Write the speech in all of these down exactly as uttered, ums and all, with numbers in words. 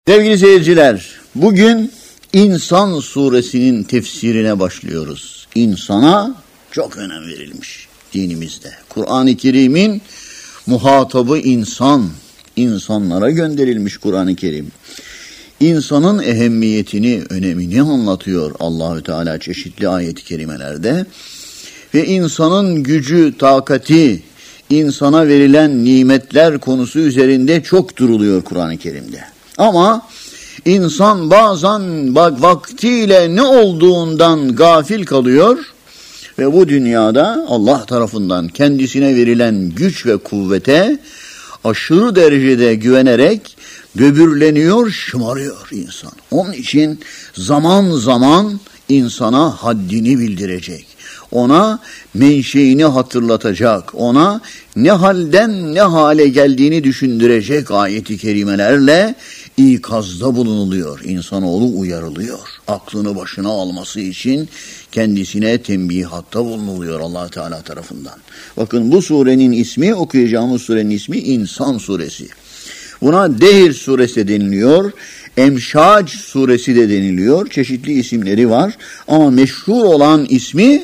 Sevgili seyirciler, bugün İnsan suresinin tefsirine başlıyoruz. İnsana çok önem verilmiş dinimizde. Kur'an-ı Kerim'in muhatabı insan, insanlara gönderilmiş Kur'an-ı Kerim. İnsanın ehemmiyetini, önemini anlatıyor Allahü Teala çeşitli ayet-i kerimelerde. Ve insanın gücü, takati, insana verilen nimetler konusu üzerinde çok duruluyor Kur'an-ı Kerim'de. Ama insan bazen bak vaktiyle ne olduğundan gafil kalıyor ve bu dünyada Allah tarafından kendisine verilen güç ve kuvvete aşırı derecede güvenerek böbürleniyor, şımarıyor insan. Onun için zaman zaman insana haddini bildirecek, ona menşeini hatırlatacak, ona ne halden ne hale geldiğini düşündürecek ayet-i kerimelerle ikazda bulunuluyor. İnsanoğlu uyarılıyor. Aklını başına alması için kendisine tembihatta bulunuluyor Allah Teala tarafından. Bakın bu surenin ismi, okuyacağımız surenin ismi İnsan suresi. Buna Dehir suresi deniliyor. Emşac suresi de deniliyor. Çeşitli isimleri var. Ama meşhur olan ismi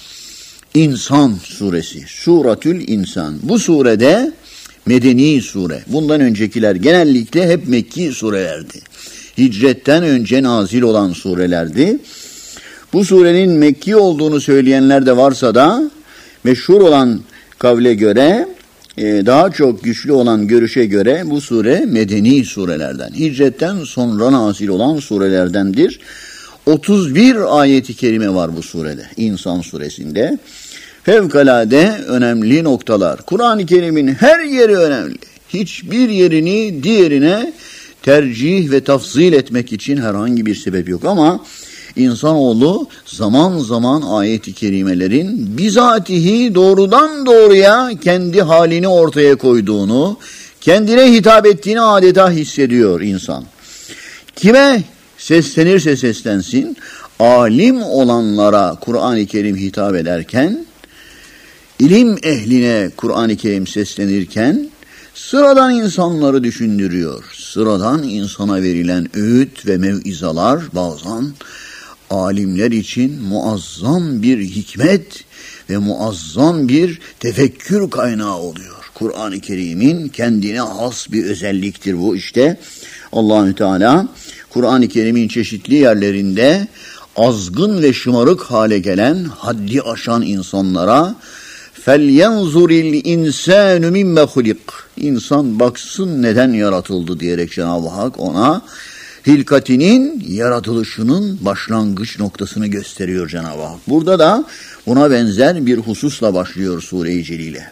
İnsan suresi. Suratül İnsan. Bu surede Medeni sure. Bundan öncekiler genellikle hep Mekki surelerdi. Hicretten önce nazil olan surelerdi. Bu surenin Mekki olduğunu söyleyenler de varsa da meşhur olan kavle göre, daha çok güçlü olan görüşe göre bu sure Medeni surelerden. Hicretten sonra nazil olan surelerdendir. otuz bir ayeti kerime var bu surede, İnsan suresinde. Fevkalade önemli noktalar. Kur'an-ı Kerim'in her yeri önemli. Hiçbir yerini diğerine tercih ve tafzil etmek için herhangi bir sebep yok. Ama insanoğlu zaman zaman ayet-i kerimelerin bizatihi doğrudan doğruya kendi halini ortaya koyduğunu, kendine hitap ettiğini adeta hissediyor insan. Kime seslenirse seslensin, alim olanlara Kur'an-ı Kerim hitap ederken, İlim ehline Kur'an-ı Kerim seslenirken sıradan insanları düşündürüyor. Sıradan insana verilen öğüt ve mev'izalar bazen alimler için muazzam bir hikmet ve muazzam bir tefekkür kaynağı oluyor. Kur'an-ı Kerim'in kendine has bir özelliktir bu işte. Allahü Teala Kur'an-ı Kerim'in çeşitli yerlerinde azgın ve şımarık hale gelen, haddi aşan insanlara فَلْيَنْظُرِ الْاِنْسَانُ مِمَّ خُلِقٍ İnsan baksın neden yaratıldı diyerek Cenab-ı Hak ona hilkatinin yaratılışının başlangıç noktasını gösteriyor Cenab-ı Hak. Burada da buna benzer bir hususla başlıyor Sure-i Celile.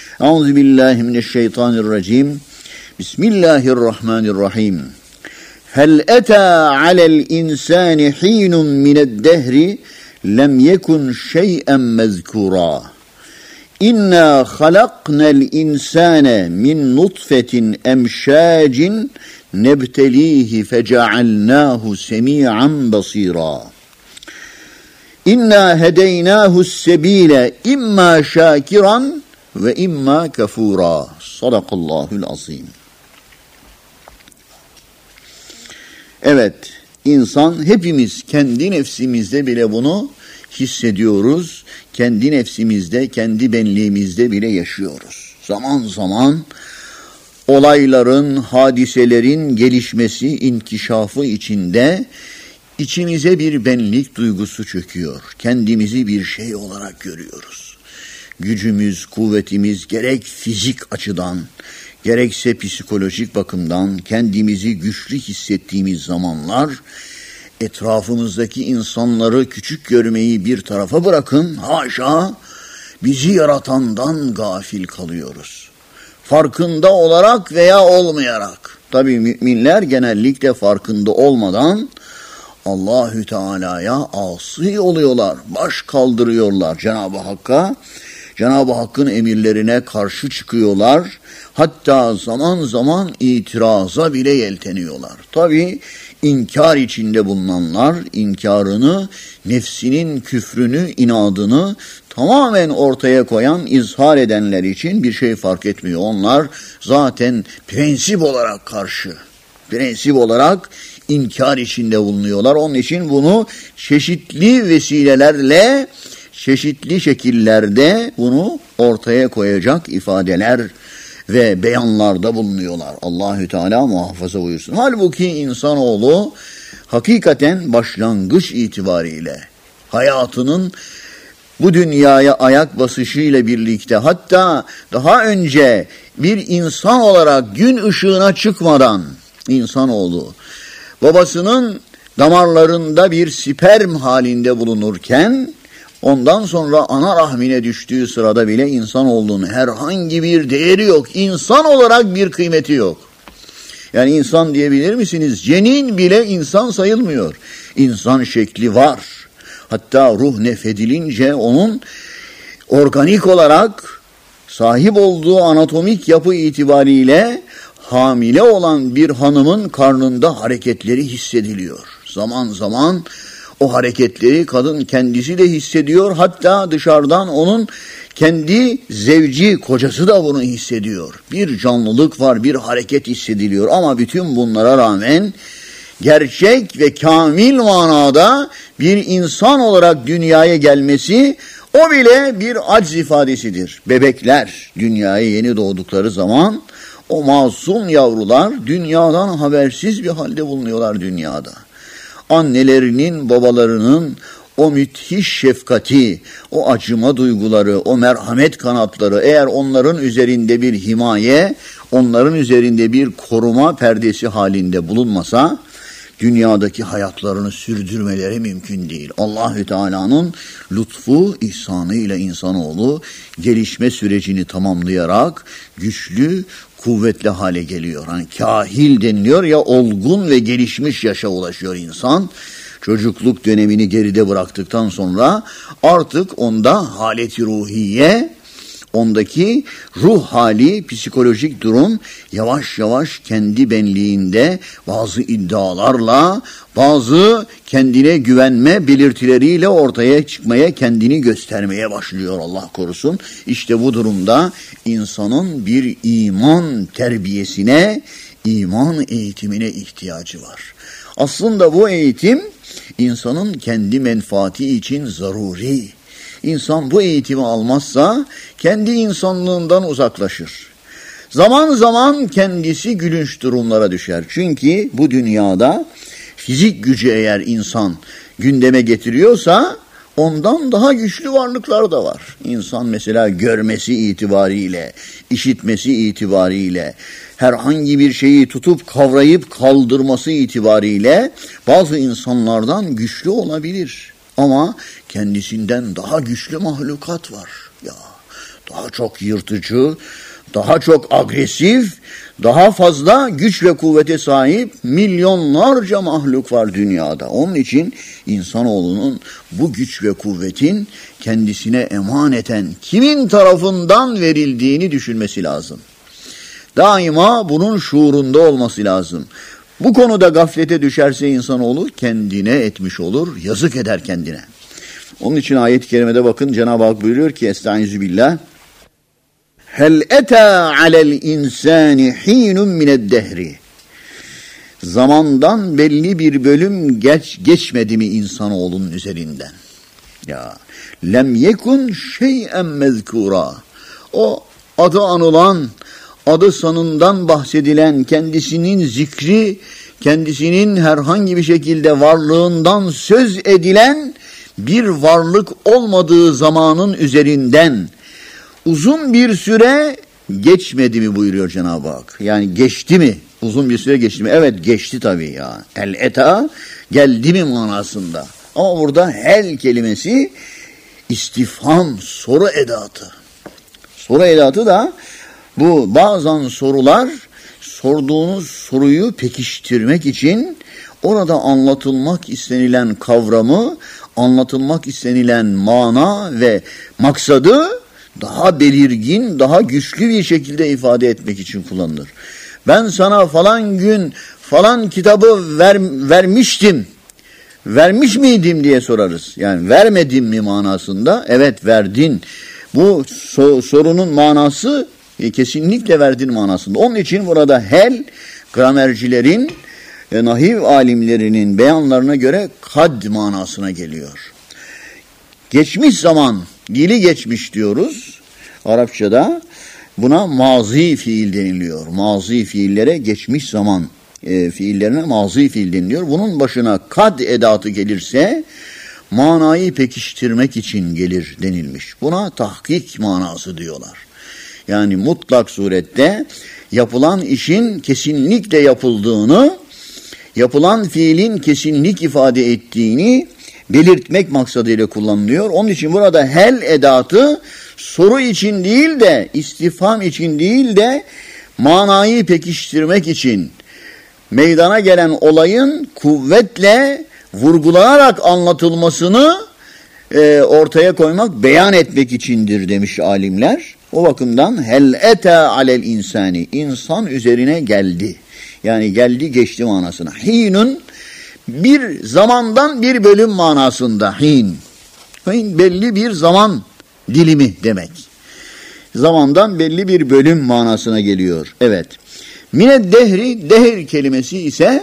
Euzubillahimineşşeytanirracim. Bismillahirrahmanirrahim. هَلْ اَتَى عَلَى الْاِنْسَانِ حِينٌ مِنَ الدَّهْرِ لَمْ يَكُنْ شَيْئًا مَذْكُورًا İnna halaknel insane min nutfetin emşacin nebtelihi fecealnahu semi'an basira. İnna hedeynahu sebile imma şakiran ve imma kafura. Sadakallahul azim. Evet, insan hepimiz kendi nefsimizde bile bunu hissediyoruz. Kendi nefsimizde, kendi benliğimizde bile yaşıyoruz. Zaman zaman olayların, hadiselerin gelişmesi, inkişafı içinde içimize bir benlik duygusu çöküyor. Kendimizi bir şey olarak görüyoruz. Gücümüz, kuvvetimiz gerek fizik açıdan, gerekse psikolojik bakımdan kendimizi güçlü hissettiğimiz zamanlar, etrafımızdaki insanları küçük görmeyi bir tarafa bırakın, haşa bizi yaratandan gafil kalıyoruz. Farkında olarak veya olmayarak. Tabii müminler genellikle farkında olmadan Allahü Teala'ya asi oluyorlar, baş kaldırıyorlar Cenab-ı Hakk'a. Cenab-ı Hakk'ın emirlerine karşı çıkıyorlar. Hatta zaman zaman itiraza bile yelteniyorlar. Tabii İnkar içinde bulunanlar, inkarını, nefsinin küfrünü, inadını tamamen ortaya koyan, izhar edenler için bir şey fark etmiyor. Onlar zaten prensip olarak karşı. prensip olarak inkar içinde bulunuyorlar. Onun için bunu çeşitli vesilelerle, çeşitli şekillerde bunu ortaya koyacak ifadeler ve beyanlarda bulunuyorlar. Allahü Teala muhafaza buyursun. Halbuki insanoğlu hakikaten başlangıç itibariyle hayatının bu dünyaya ayak basışıyla birlikte, hatta daha önce bir insan olarak gün ışığına çıkmadan insanoğlu babasının damarlarında bir sperm halinde bulunurken, ondan sonra ana rahmine düştüğü sırada bile insanoğlunun herhangi bir değeri yok. İnsan olarak bir kıymeti yok. Yani insan diyebilir misiniz? Cenin bile insan sayılmıyor. İnsan şekli var. Hatta ruh nefedilince onun organik olarak sahip olduğu anatomik yapı itibariyle hamile olan bir hanımın karnında hareketleri hissediliyor. Zaman zaman o hareketleri kadın kendisi de hissediyor. Hatta dışarıdan onun kendi zevci, kocası da bunu hissediyor. Bir canlılık var, bir hareket hissediliyor. Ama bütün bunlara rağmen gerçek ve kamil manada bir insan olarak dünyaya gelmesi, o bile bir aciz ifadesidir. Bebekler dünyaya yeni doğdukları zaman o masum yavrular dünyadan habersiz bir halde bulunuyorlar dünyada. Annelerinin, babalarının o müthiş şefkati, o acıma duyguları, o merhamet kanatları eğer onların üzerinde bir himaye, onların üzerinde bir koruma perdesi halinde bulunmasa, dünyadaki hayatlarını sürdürmeleri mümkün değil. Allahü Teala'nın lütfu, ihsanıyla insanoğlu gelişme sürecini tamamlayarak güçlü, kuvvetli hale geliyor. Hani kahil deniliyor ya, olgun ve gelişmiş yaşa ulaşıyor insan. Çocukluk dönemini geride bıraktıktan sonra artık onda haleti ruhiye, ondaki ruh hali, psikolojik durum yavaş yavaş kendi benliğinde bazı iddialarla, bazı kendine güvenme belirtileriyle ortaya çıkmaya, kendini göstermeye başlıyor, Allah korusun. İşte bu durumda insanın bir iman terbiyesine, iman eğitimine ihtiyacı var. Aslında bu eğitim insanın kendi menfaati için zaruri. İnsan bu eğitimi almazsa kendi insanlığından uzaklaşır. Zaman zaman kendisi gülünç durumlara düşer. Çünkü bu dünyada fizik gücü eğer insan gündeme getiriyorsa ondan daha güçlü varlıklar da var. İnsan mesela görmesi itibariyle, işitmesi itibariyle, herhangi bir şeyi tutup kavrayıp kaldırması itibariyle bazı insanlardan güçlü olabilir. Ama kendisinden daha güçlü mahlukat var. Ya, daha çok yırtıcı, daha çok agresif, daha fazla güç ve kuvvete sahip milyonlarca mahluk var dünyada. Onun için insanoğlunun bu güç ve kuvvetin kendisine emaneten kimin tarafından verildiğini düşünmesi lazım. Daima bunun şuurunda olması lazım. Bu konuda gaflete düşerse insanoğlu kendine etmiş olur, yazık eder kendine. Onun için ayet-i kerimede bakın, Cenab-ı Hak buyuruyor ki Estaizu billah, hel eta alel insani hinun mined dehri. Zamandan belli bir bölüm geç, geçmedi mi insanoğlunun üzerinden? Ya lem yekun şey'en mezkura. O adı anılan, adı sanından bahsedilen, kendisinin zikri, kendisinin herhangi bir şekilde varlığından söz edilen bir varlık olmadığı zamanın üzerinden uzun bir süre geçmedi mi buyuruyor Cenab-ı Hak. Yani geçti mi? Uzun bir süre geçti mi? Evet, geçti tabii ya. El eta geldi mi manasında. Ama burada hel kelimesi istifham, soru edatı. Soru edatı da bu bazen sorular, sorduğunuz soruyu pekiştirmek için orada anlatılmak istenilen kavramı, anlatılmak istenilen mana ve maksadı daha belirgin, daha güçlü bir şekilde ifade etmek için kullanılır. Ben sana falan gün falan kitabı ver, vermiştim, vermiş miydim diye sorarız. Yani vermedim mi manasında, evet verdin. Bu so- sorunun manası e, kesinlikle verdin manasında. Onun için burada hel gramercilerin, e, nahiv alimlerinin beyanlarına göre kad manasına geliyor. Geçmiş zaman, dili geçmiş diyoruz. Arapçada buna mazi fiil deniliyor. Mazi fiillere geçmiş zaman e, fiillerine mazi fiil deniliyor. Bunun başına kad edatı gelirse manayı pekiştirmek için gelir denilmiş. Buna tahkik manası diyorlar. Yani mutlak surette yapılan işin kesinlikle yapıldığını, yapılan fiilin kesinlik ifade ettiğini belirtmek maksadıyla kullanılıyor. Onun için burada hel edatı soru için değil de, istifham için değil de manayı pekiştirmek için meydana gelen olayın kuvvetle vurgulanarak anlatılmasını e, ortaya koymak, beyan etmek içindir demiş alimler. O bakımdan hel ete alel insani, insan üzerine geldi. Yani geldi geçti manasına. Hinun bir zamandan bir bölüm manasında hin. Hin belli bir zaman dilimi demek. Zamandan belli bir bölüm manasına geliyor. Evet. Mine dehri, dehr kelimesi ise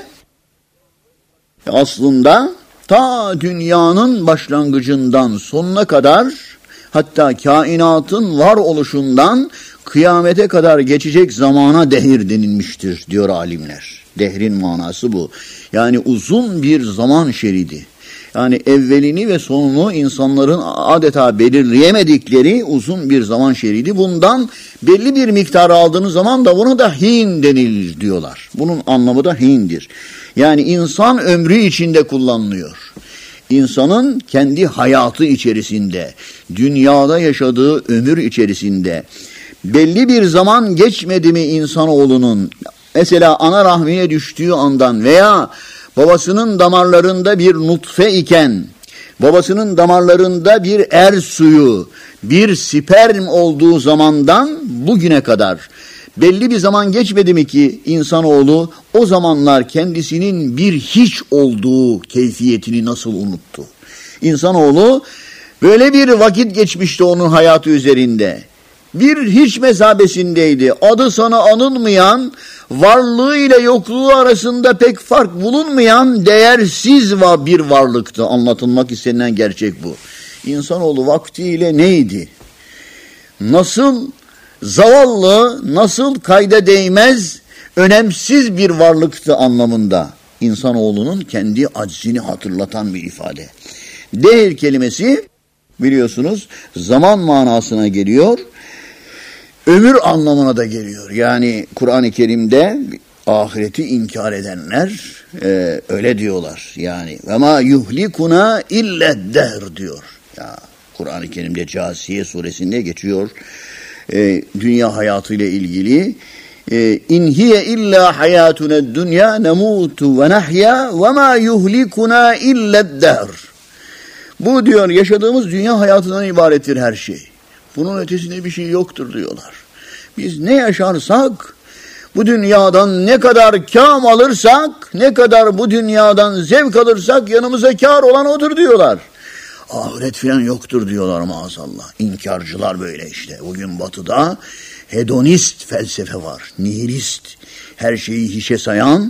aslında ta dünyanın başlangıcından sonuna kadar, hatta kainatın var oluşundan kıyamete kadar geçecek zamana dehir denilmiştir diyor alimler. Dehrin manası bu. Yani uzun bir zaman şeridi. Yani evvelini ve sonunu insanların adeta belirleyemedikleri uzun bir zaman şeridi. Bundan belli bir miktar aldığınız zaman da buna da hin denilir diyorlar. Bunun anlamı da hindir. Yani insan ömrü içinde kullanılıyor. İnsanın kendi hayatı içerisinde, dünyada yaşadığı ömür içerisinde belli bir zaman geçmedi mi insanoğlunun, mesela ana rahmine düştüğü andan veya babasının damarlarında bir nutfe iken, babasının damarlarında bir er suyu, bir sperm olduğu zamandan bugüne kadar belli bir zaman geçmedi mi ki insanoğlu o zamanlar kendisinin bir hiç olduğu keyfiyetini nasıl unuttu? İnsanoğlu böyle bir vakit geçmişti onun hayatı üzerinde. Bir hiç mesabesindeydi. Adı sana anılmayan, varlığı ile yokluğu arasında pek fark bulunmayan değersiz bir varlıktı. Anlatılmak istenilen gerçek bu. İnsanoğlu vaktiyle neydi? Nasıl zavallı, nasıl kayda değmez, önemsiz bir varlıktı anlamında. İnsanoğlunun kendi aczini hatırlatan bir ifade. Dehr kelimesi biliyorsunuz zaman manasına geliyor. Ömür anlamına da geliyor. Yani Kur'an-ı Kerim'de ahireti inkar edenler e, öyle diyorlar. Yani ve ma yuhlikuna illa dehr diyor. Ya Kur'an-ı Kerim'de Câsiye suresinde geçiyor. E, dünya hayatıyla ilgili e, in hiye illa hayatuna dunya nemutu ve nahya ve ma yuhlikuna illa dehr. Bu diyor yaşadığımız dünya hayatından ibarettir her şey. Bunun ötesinde bir şey yoktur diyorlar. Biz ne yaşarsak, bu dünyadan ne kadar kâm alırsak, ne kadar bu dünyadan zevk alırsak yanımıza kâr olan odur diyorlar. Ahiret filan yoktur diyorlar maazallah. İnkarcılar böyle işte. Bugün batıda hedonist felsefe var. Nihilist, her şeyi hiçe sayan,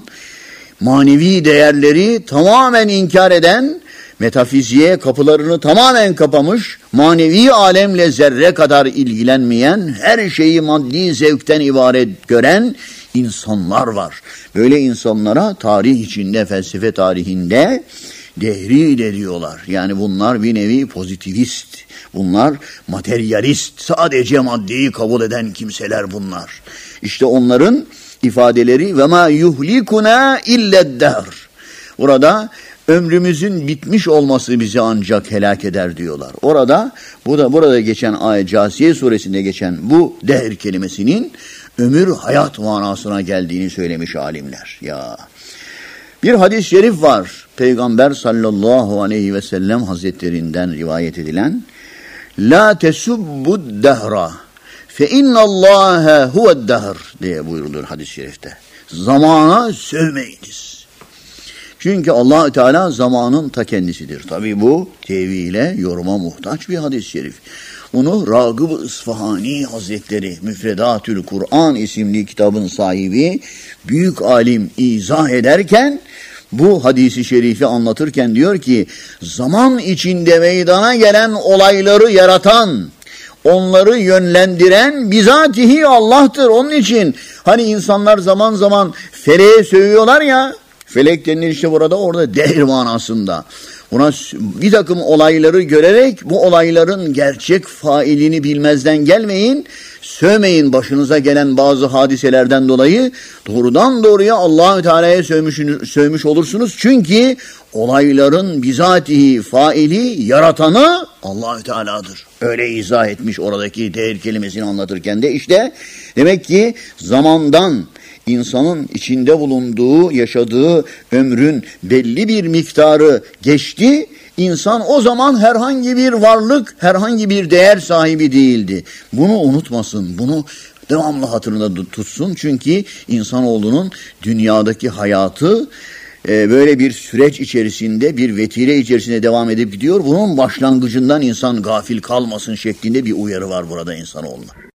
manevi değerleri tamamen inkar eden, metafiziğe kapılarını tamamen kapamış, manevi alemle zerre kadar ilgilenmeyen, her şeyi maddi zevkten ibaret gören insanlar var. Böyle insanlara tarih içinde, felsefe tarihinde dehri de diyorlar. Yani bunlar bir nevi pozitivist, bunlar materyalist, sadece maddeyi kabul eden kimseler bunlar. İşte onların ifadeleri ve ma yuhlikuna illa dehr. Burada ömrümüzün bitmiş olması bizi ancak helak eder diyorlar. Orada, bu da burada geçen ayet, Câsiye suresinde geçen bu dehr kelimesinin ömür hayat manasına geldiğini söylemiş alimler. Ya bir hadis-i şerif var. Peygamber sallallahu aleyhi ve sellem hazretlerinden rivayet edilen la tesubbud dehra fe innallâhe huve'd dehr diye buyurulur hadis-i şerifte. Zamana sövmeyiniz. Çünkü Allah Teala zamanın ta kendisidir. Tabii bu tevhile, yoruma muhtaç bir hadis-i şerif. Bunu Ragıb-ı İsfahani Hazretleri Müfredatül Kur'an isimli kitabın sahibi büyük alim izah ederken bu hadisi şerifi anlatırken diyor ki zaman içinde meydana gelen olayları yaratan, onları yönlendiren bizatihi Allah'tır. Onun için hani insanlar zaman zaman feleğe sövüyorlar ya, felek denilir işte burada, orada devir manasında. Buna bir takım olayları görerek bu olayların gerçek failini bilmezden gelmeyin, sövmeyin başınıza gelen bazı hadiselerden dolayı doğrudan doğruya Allah-u Teala'ya sövmüş, sövmüş olursunuz. Çünkü olayların bizatihi faili, yaratanı Allah-u Teala'dır. Öyle izah etmiş oradaki değer kelimesini anlatırken de işte demek ki zamandan, İnsanın içinde bulunduğu, yaşadığı ömrün belli bir miktarı geçti. İnsan o zaman herhangi bir varlık, herhangi bir değer sahibi değildi. Bunu unutmasın, bunu devamlı hatırında tutsun. Çünkü insanoğlunun dünyadaki hayatı e, böyle bir süreç içerisinde, bir vetire içerisinde devam edip gidiyor. Bunun başlangıcından insan gafil kalmasın şeklinde bir uyarı var burada insanoğluna.